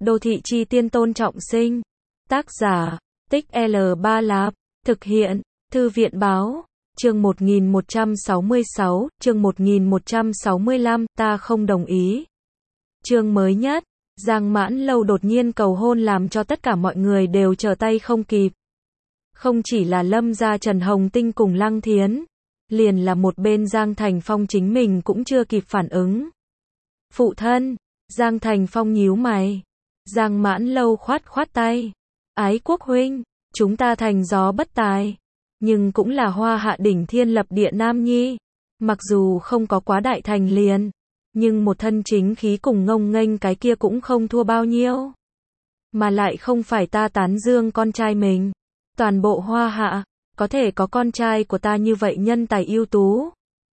Đô thị chi tiên Tôn Trọng Sinh. Tác giả, Tích L Ba Lạp. Thực hiện, Thư viện báo. Chương 1166, chương 1165, ta không đồng ý. Chương mới nhất, Giang Mãn Lâu đột nhiên cầu hôn làm cho tất cả mọi người đều trở tay không kịp. Không chỉ là Lâm gia Trần Hồng Tinh cùng Lăng Thiến, liền là một bên Giang Thành Phong chính mình cũng chưa kịp phản ứng. Phụ thân, Giang Thành Phong nhíu mày. Giang Mãn Lâu khoát khoát tay. Ái Quốc huynh, chúng ta thành gió bất tài, nhưng cũng là hoa hạ đỉnh thiên lập địa nam nhi. Mặc dù không có quá đại thành liền, nhưng một thân chính khí cùng ngông nghênh cái kia cũng không thua bao nhiêu. Mà lại không phải ta tán dương con trai mình. Toàn bộ hoa hạ, có thể có con trai của ta như vậy nhân tài ưu tú.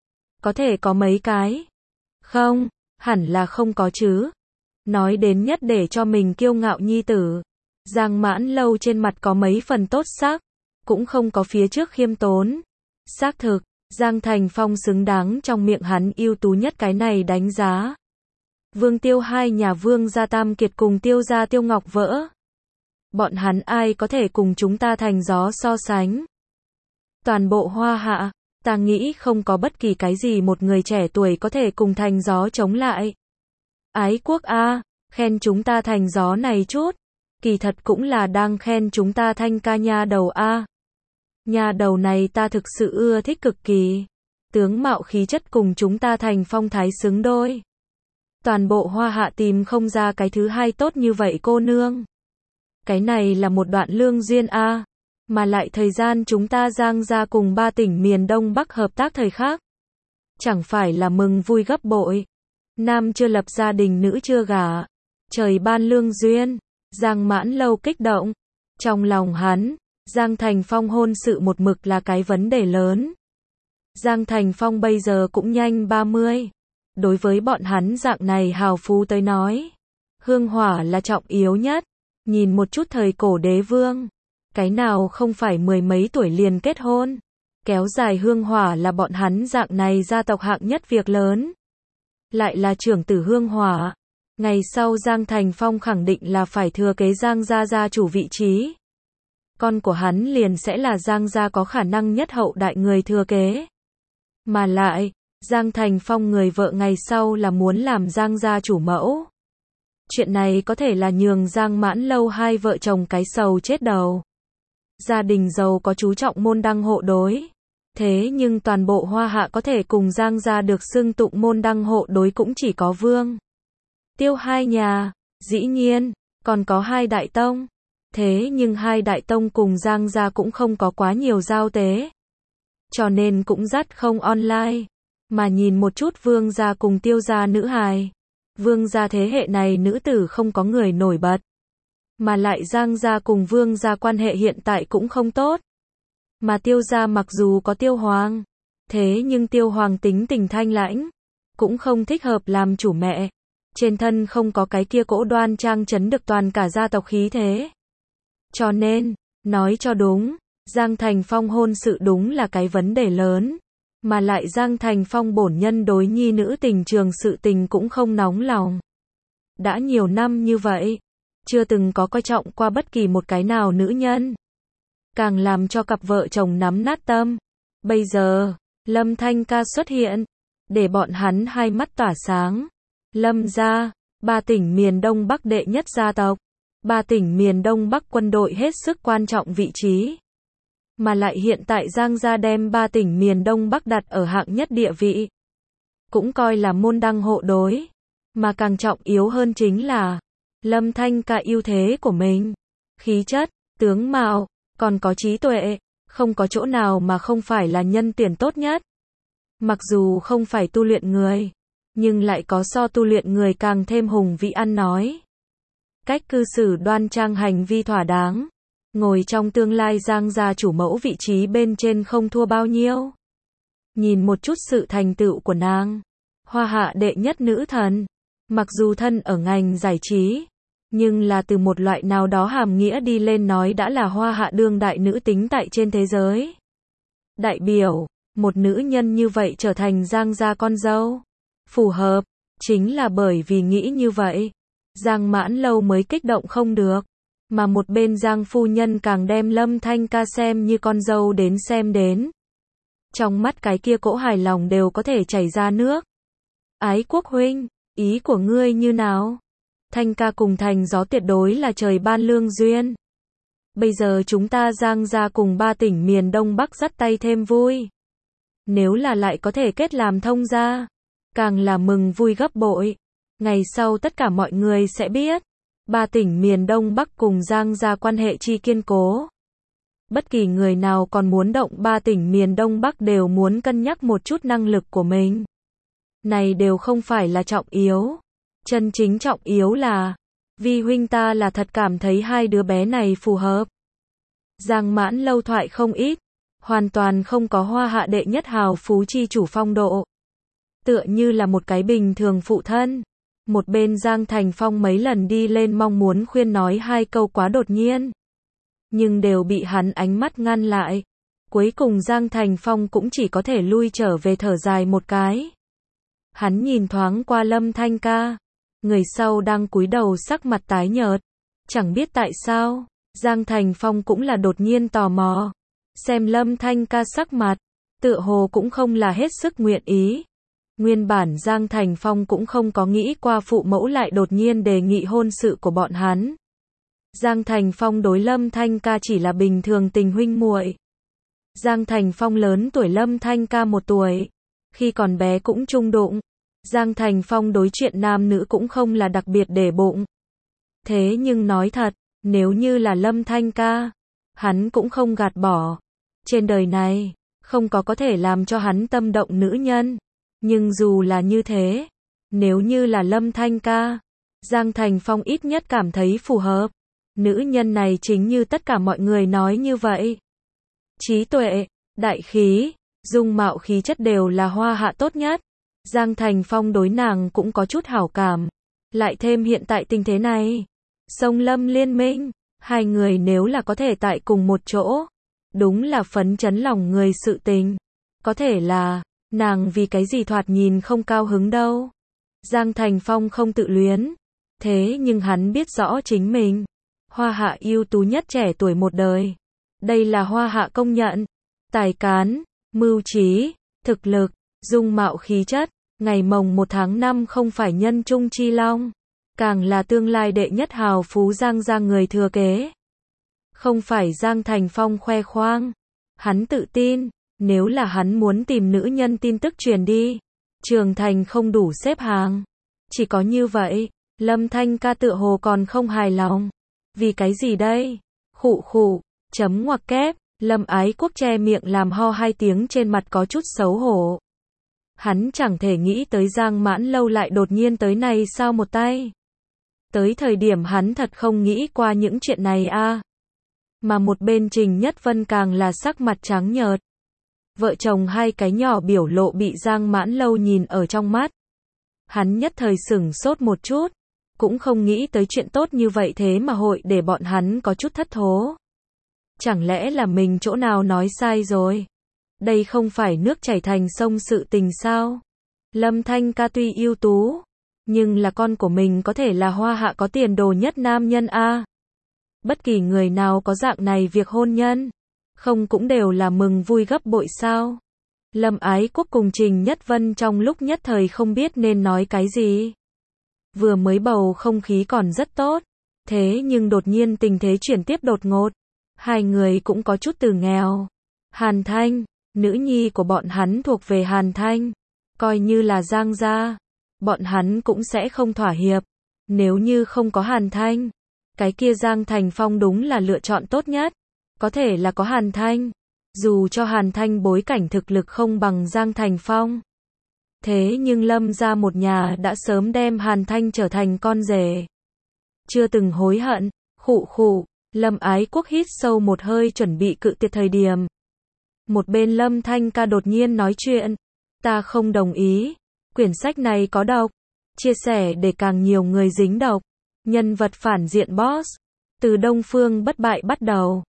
Có thể có mấy cái? Không, hẳn là không có chứ. Nói đến nhất để cho mình kiêu ngạo nhi tử. Giang Mãn Lâu trên mặt có mấy phần tốt sắc, cũng không có phía trước khiêm tốn. Xác thực, Giang Thành Phong xứng đáng trong miệng hắn ưu tú nhất cái này đánh giá. Vương Tiêu hai nhà Vương gia Tam Kiệt cùng Tiêu gia Tiêu Ngọc Vỡ. Bọn hắn ai có thể cùng chúng ta thành gió so sánh. Toàn bộ hoa hạ, ta nghĩ không có bất kỳ cái gì một người trẻ tuổi có thể cùng thành gió chống lại. Ái Quốc a, khen chúng ta thành gió này chút, kỳ thật cũng là đang khen chúng ta Thanh ca nha đầu a. Nha đầu này ta thực sự ưa thích cực kỳ. Tướng mạo khí chất cùng chúng ta Thành Phong thái xứng đôi. Toàn bộ hoa hạ tìm không ra cái thứ hai tốt như vậy cô nương. Cái này là một đoạn lương duyên a, mà lại thời gian chúng ta Giang gia cùng 3 tỉnh miền Đông Bắc hợp tác thời khác. Chẳng phải là mừng vui gấp bội. Nam chưa lập gia đình, nữ chưa gả. Trời ban lương duyên. Giang Mãn Lâu kích động. Trong lòng hắn, Giang Thành Phong hôn sự một mực là cái vấn đề lớn. Giang Thành Phong bây giờ cũng nhanh 30. Đối với bọn hắn dạng này hào phú tới nói, hương hỏa là trọng yếu nhất. Nhìn một chút thời cổ đế vương, cái nào không phải mười mấy tuổi liền kết hôn. Kéo dài hương hỏa là bọn hắn dạng này gia tộc hạng nhất việc lớn. Lại là trưởng tử hương hỏa. Ngày sau Giang Thành Phong khẳng định là phải thừa kế Giang gia gia chủ vị trí. Con của hắn liền sẽ là Giang gia có khả năng nhất hậu đại người thừa kế. Mà lại, Giang Thành Phong người vợ ngày sau là muốn làm Giang gia chủ mẫu. Chuyện này có thể là nhường Giang Mãn Lâu hai vợ chồng cái sầu chết đầu. Gia đình giàu có chú trọng môn đăng hộ đối. Thế nhưng toàn bộ hoa hạ có thể cùng Giang gia được xưng tụng môn đăng hộ đối cũng chỉ có Vương Tiêu hai nhà, dĩ nhiên, còn có hai đại tông. Thế nhưng hai đại tông cùng Giang gia cũng không có quá nhiều giao tế. Cho nên cũng dắt không online. Mà nhìn một chút Vương gia cùng Tiêu gia nữ hài. Vương gia thế hệ này nữ tử không có người nổi bật. Mà lại Giang gia cùng Vương gia quan hệ hiện tại cũng không tốt. Mà Tiêu gia mặc dù có Tiêu Hoàng. Thế nhưng Tiêu Hoàng tính tình thanh lãnh. Cũng không thích hợp làm chủ mẹ. Trên thân không có cái kia cỗ đoan trang chấn được toàn cả gia tộc khí thế. Cho nên, nói cho đúng, Giang Thành Phong hôn sự đúng là cái vấn đề lớn. Mà lại Giang Thành Phong bổn nhân đối nhi nữ tình trường sự tình cũng không nóng lòng. Đã nhiều năm như vậy, chưa từng có coi trọng qua bất kỳ một cái nào nữ nhân. Càng làm cho cặp vợ chồng nắm nát tâm. Bây giờ, Lâm Thanh ca xuất hiện, để bọn hắn hai mắt tỏa sáng. Lâm gia, 3 tỉnh miền Đông Bắc đệ nhất gia tộc. 3 tỉnh miền Đông Bắc quân đội hết sức quan trọng vị trí. Mà lại hiện tại Giang gia đem 3 tỉnh miền Đông Bắc đặt ở hạng nhất địa vị. Cũng coi là môn đăng hộ đối. Mà càng trọng yếu hơn chính là Lâm Thanh ca ưu thế của mình. Khí chất, tướng mạo, còn có trí tuệ. Không có chỗ nào mà không phải là nhân tuyển tốt nhất. Mặc dù không phải tu luyện người, nhưng lại có so tu luyện người càng thêm hùng vĩ ăn nói. Cách cư xử đoan trang, hành vi thỏa đáng. Ngồi trong tương lai Giang gia chủ mẫu vị trí bên trên không thua bao nhiêu. Nhìn một chút sự thành tựu của nàng. Hoa hạ đệ nhất nữ thần. Mặc dù thân ở ngành giải trí, nhưng là từ một loại nào đó hàm nghĩa đi lên nói đã là hoa hạ đương đại nữ tính tại trên thế giới. Đại biểu, một nữ nhân như vậy trở thành Giang gia con dâu. Phù hợp, chính là bởi vì nghĩ như vậy. Giang Mãn Lâu mới kích động không được. Mà một bên Giang phu nhân càng đem Lâm Thanh ca xem như con dâu đến xem đến. Trong mắt cái kia cỗ hài lòng đều có thể chảy ra nước. Ái Quốc huynh, ý của ngươi như nào? Thanh ca cùng Thành Gió tuyệt đối là trời ban lương duyên. Bây giờ chúng ta Giang gia cùng 3 tỉnh miền Đông Bắc dắt tay thêm vui. Nếu là lại có thể kết làm thông gia, càng là mừng vui gấp bội. Ngày sau tất cả mọi người sẽ biết, 3 tỉnh miền Đông Bắc cùng Giang gia quan hệ chi kiên cố. Bất kỳ người nào còn muốn động 3 tỉnh miền Đông Bắc đều muốn cân nhắc một chút năng lực của mình. Này đều không phải là trọng yếu. Chân chính trọng yếu là, vi huynh ta là thật cảm thấy hai đứa bé này phù hợp. Giang Mãn Lâu thoại không ít, hoàn toàn không có Hoa Hạ đệ nhất hào phú chi chủ phong độ. Tựa như là một cái bình thường phụ thân. Một bên Giang Thành Phong mấy lần đi lên mong muốn khuyên nói 2 câu quá đột nhiên. Nhưng đều bị hắn ánh mắt ngăn lại. Cuối cùng Giang Thành Phong cũng chỉ có thể lui trở về thở dài một cái. Hắn nhìn thoáng qua Lâm Thanh ca. Người sau đang cúi đầu sắc mặt tái nhợt. Chẳng biết tại sao, Giang Thành Phong cũng là đột nhiên tò mò. Xem Lâm Thanh ca sắc mặt, tựa hồ cũng không là hết sức nguyện ý. Nguyên bản Giang Thành Phong cũng không có nghĩ qua phụ mẫu lại đột nhiên đề nghị hôn sự của bọn hắn. Giang Thành Phong đối Lâm Thanh ca chỉ là bình thường tình huynh muội. Giang Thành Phong lớn tuổi Lâm Thanh ca 1 tuổi. Khi còn bé cũng chung đụng. Giang Thành Phong đối chuyện nam nữ cũng không là đặc biệt để bụng. Thế nhưng nói thật, nếu như là Lâm Thanh ca, hắn cũng không gạt bỏ. Trên đời này, không có thể làm cho hắn tâm động nữ nhân. Nhưng dù là như thế, nếu như là Lâm Thanh ca, Giang Thành Phong ít nhất cảm thấy phù hợp. Nữ nhân này chính như tất cả mọi người nói như vậy. Trí tuệ, đại khí, dung mạo khí chất đều là Hoa Hạ tốt nhất. Giang Thành Phong đối nàng cũng có chút hảo cảm. Lại thêm hiện tại tình thế này, Sông Lâm liên minh, 2 người nếu là có thể tại cùng một chỗ, đúng là phấn chấn lòng người sự tình. Có thể là, nàng vì cái gì thoạt nhìn không cao hứng đâu. Giang Thành Phong không tự luyến. Thế nhưng hắn biết rõ chính mình. Hoa Hạ ưu tú nhất trẻ tuổi một đời. Đây là Hoa Hạ công nhận. Tài cán, mưu trí, thực lực, dung mạo khí chất. Ngày mồng 1 tháng 5 không phải nhân trung chi long. Càng là tương lai đệ nhất hào phú Giang gia người thừa kế. Không phải Giang Thành Phong khoe khoang. Hắn tự tin. Nếu là hắn muốn tìm nữ nhân tin tức truyền đi. Trường Thành không đủ xếp hàng. Chỉ có như vậy. Lâm Thanh ca tựa hồ còn không hài lòng. Vì cái gì đây? Khụ khụ. Chấm ngoặc kép. Lâm Ái Quốc che miệng làm ho 2 tiếng trên mặt có chút xấu hổ. Hắn chẳng thể nghĩ tới Giang Mãn Lâu lại đột nhiên tới này sao một tay. Tới thời điểm hắn thật không nghĩ qua những chuyện này a. Mà một bên Trình Nhất Vân càng là sắc mặt trắng nhợt. Vợ chồng 2 cái nhỏ biểu lộ bị Giang Mãn Lâu nhìn ở trong mắt. Hắn nhất thời sửng sốt một chút. Cũng không nghĩ tới chuyện tốt như vậy thế mà hội để bọn hắn có chút thất thố. Chẳng lẽ là mình chỗ nào nói sai rồi? Đây không phải nước chảy thành sông sự tình sao? Lâm Thanh ca tuy ưu tú, nhưng là con của mình có thể là Hoa Hạ có tiền đồ nhất nam nhân a. Bất kỳ người nào có dạng này việc hôn nhân, không cũng đều là mừng vui gấp bội sao? Lâm Ái Quốc cùng Trình Nhất Vân trong lúc nhất thời không biết nên nói cái gì. Vừa mới bầu không khí còn rất tốt, thế nhưng đột nhiên tình thế chuyển tiếp đột ngột. 2 người cũng có chút từ nghèo. Hàn Thanh, nữ nhi của bọn hắn thuộc về Hàn Thanh. Coi như là Giang gia, bọn hắn cũng sẽ không thỏa hiệp. Nếu như không có Hàn Thanh, cái kia Giang Thành Phong đúng là lựa chọn tốt nhất. Có thể là có Hàn Thanh. Dù cho Hàn Thanh bối cảnh thực lực không bằng Giang Thành Phong. Thế nhưng Lâm gia một nhà đã sớm đem Hàn Thanh trở thành con rể. Chưa từng hối hận. Khụ khụ. Lâm Ái Quốc hít sâu một hơi chuẩn bị cự tuyệt thời điểm. Một bên Lâm Thanh ca đột nhiên nói chuyện. Ta không đồng ý. Quyển sách này có độc. Chia sẻ để càng nhiều người dính độc. Nhân vật phản diện boss. Từ Đông Phương bất bại bắt đầu.